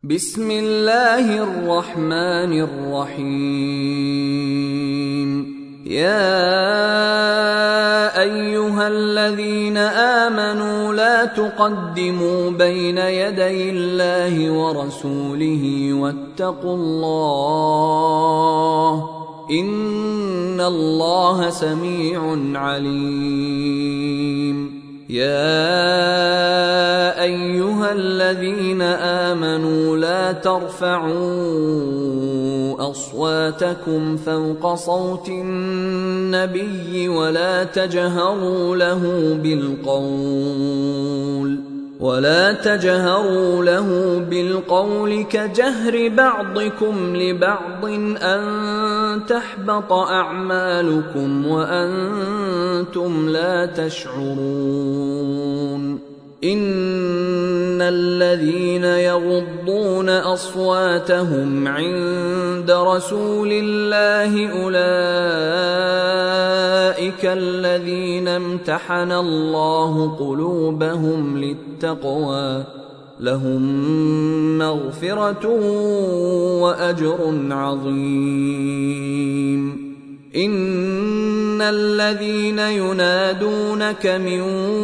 بسم الله الرحمن الرحيم. يا أيها الذين آمنوا لا تقدموا بين يدي الله ورسوله واتقوا الله إن الله سميع عليم. يا أيها الذين آمنوا لا ترفعوا أصواتكم فوق صوت النبي ولا تجهروا له بالقول كجهر بعضكم لبعض أن تحبط أعمالكم وأنتم لا تشعرون. إن الذين يغضون أصواتهم عند رسول الله أولئك الذين امتحن الله قلوبهم للتقوى لهم مغفرة وأجر عظيم. إن الذين ينادونك من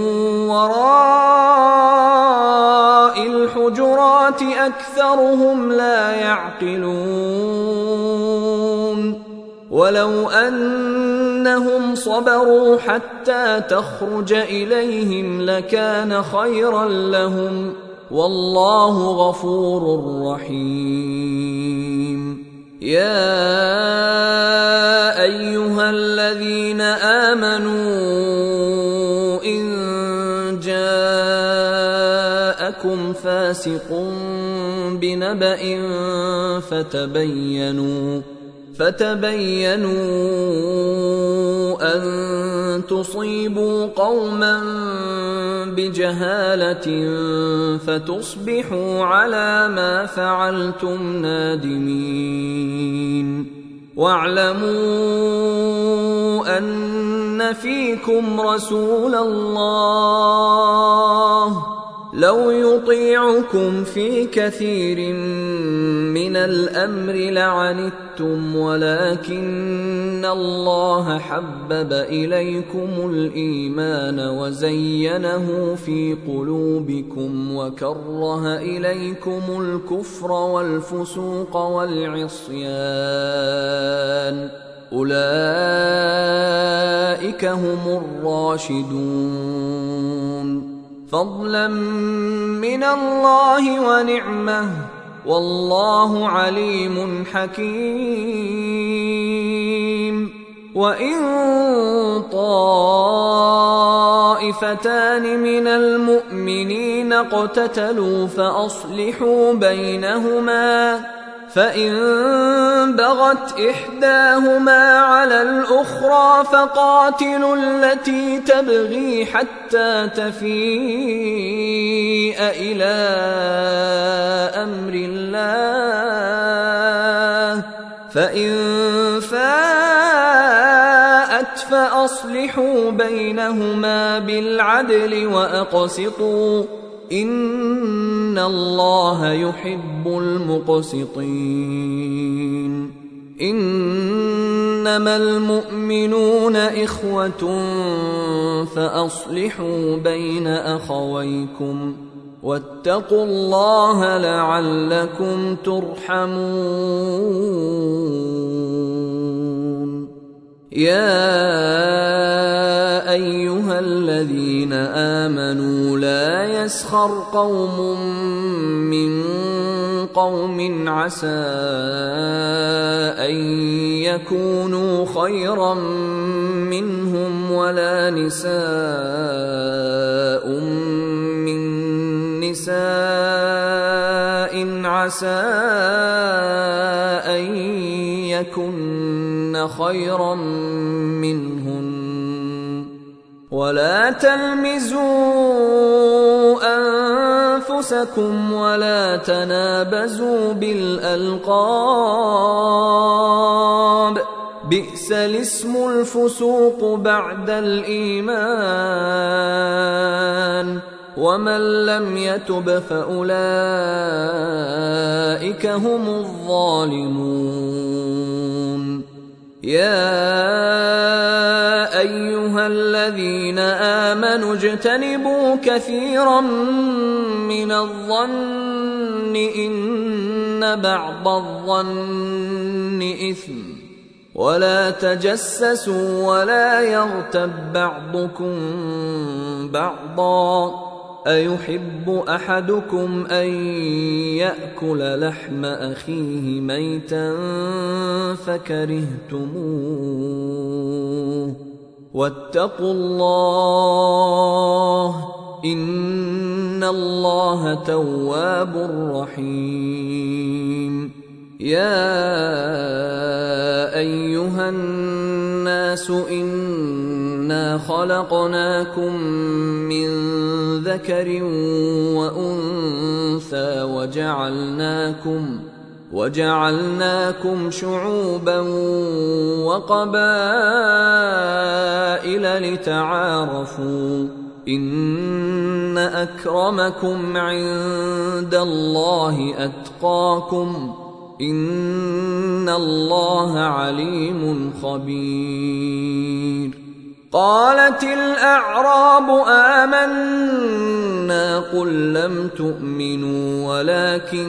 وراء الحجرات أكثرهم لا يعقلون. ولو أنهم صبروا حتى تخرج إليهم لكان خيرا لهم والله غفور رحيم. يا أيها الذين آمنوا إن جاءكم فاسق بنبأ فتبينوا أن تصيبوا قوما بجهالة فتصبحوا على ما فعلتم نادمين. واعلموا أن فيكم رسول الله لو يطيعكم في كثير من الأمر لعنتم ولكن الله حبب إليكم الإيمان وزينه في قلوبكم وكره إليكم الكفر والفسوق والعصيان أولئك هم الراشدون فضلا من الله ونعمه والله عليم حكيم. وإن طائفتان من المؤمنين اقتتلوا فأصلحوا بينهما فإن بغت إحداهما على الأخرى فقاتلوا التي تبغي حتى تفيء إلى أمر الله فإن فاءت فأصلحوا بينهما بالعدل وأقسطوا إن الله يحب المقسطين. إنما المؤمنون إخوة فأصلحوا بين أخويكم واتقوا الله لعلكم ترحمون. يا أيها الذين آمنوا لا يسخر قوم من قوم عسى أن يكونوا خيرا منهم ولا نساء من نساء عسى أن يكن خيرا منهن ولا تلمزوا أنفسكم ولا تنابزوا بالألقاب بئس الاسم الفسوق بعد الإيمان ومن لم يتب فأولئك أولئك هم الظالمون. يا أيها الذين آمنوا اجتنبوا كثيرا من الظن إن بعض الظن إثم ولا تجسسوا ولا يغتب بعضكم بعضا أيحب أحدكم أن يأكل لحم أخيه ميتا فكرهتموه واتقوا الله إن الله تواب رحيم. يا أيها الناس إنا خلقناكم من ذكر وأنثى وجعلناكم شعوبا وقبائل لتعارفوا إن أكرمكم عند الله أتقاكم إن الله عليم خبير. قالت الأعراب آمنا قل لم تؤمنوا ولكن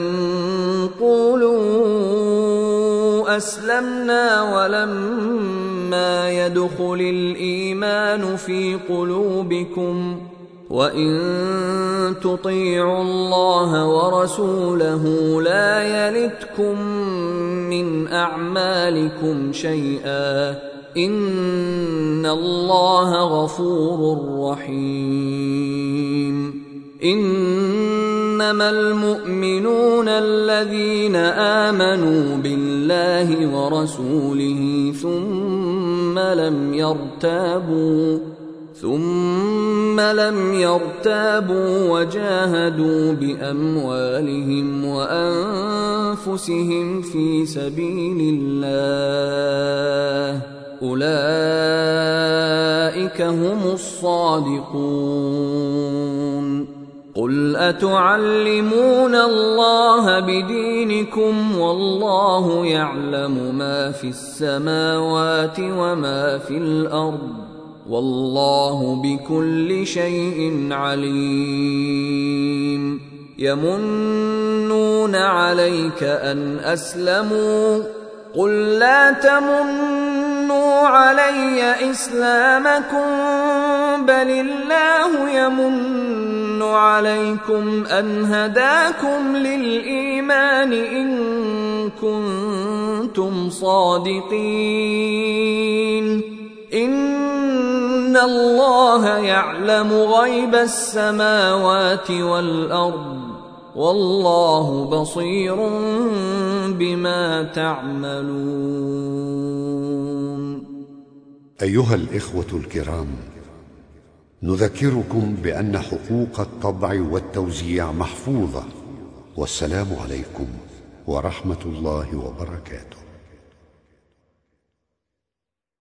قولوا أسلمنا ولما يدخل الإيمان في قلوبكم وإن تطيعوا الله ورسوله لا يلتكم من أعمالكم شيئا إن الله غفور رحيم. إنما المؤمنون الذين آمنوا بالله ورسوله ثم لم يرتابوا وجاهدوا بأموالهم وأنفسهم في سبيل الله أولئك هم الصادقون. قل أتعلمون الله بدينكم والله يعلم ما في السماوات وما في الأرض والله بكل شيء عليم. يمنون عليك أن أسلموا قل لا تمنوا علي إسلامكم بل الله يمن عليكم أن هداكم للإيمان إن كنتم صادقين. إن الله يعلم غيب السماوات والأرض والله بصير بما تعملون. أيها الإخوة الكرام، نذكركم بأن حقوق الطبع والتوزيع محفوظة. والسلام عليكم ورحمة الله وبركاته.